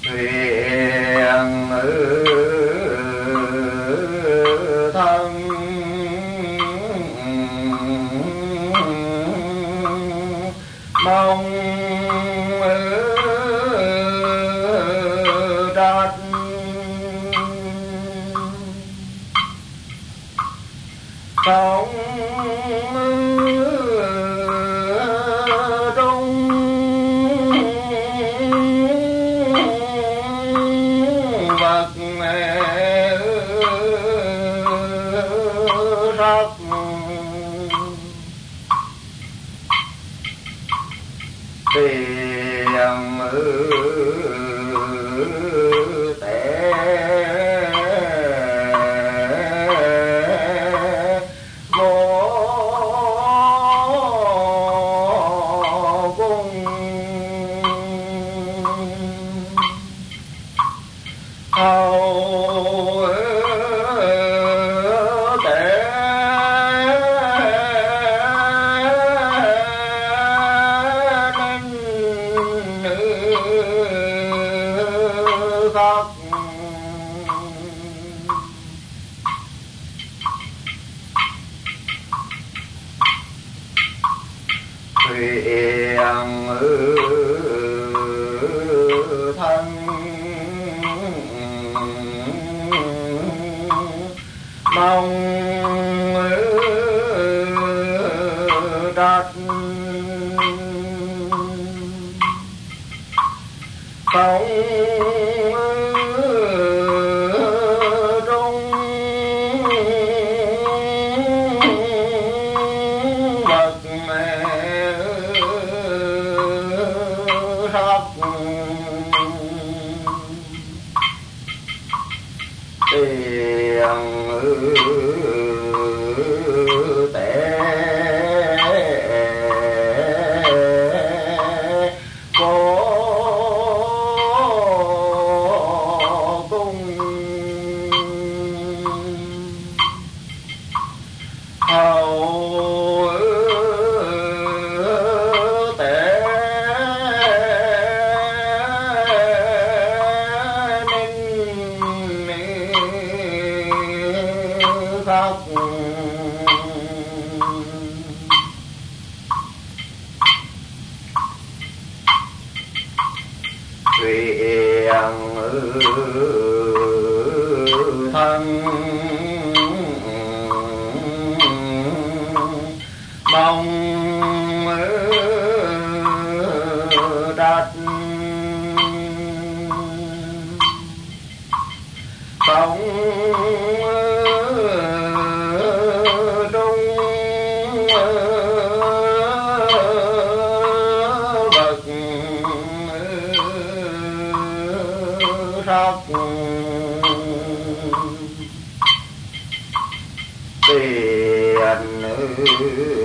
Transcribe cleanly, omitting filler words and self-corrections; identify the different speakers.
Speaker 1: thuyền thân mong trách sống trung vật sắc tiền tệ vô cùng hầu tệ khắc thuyền thân mong trách sống trung vật sắc tiền tệ vô cùng hầu tệ nên khắc thuyền thân mong trách sống trung vật sắc tiền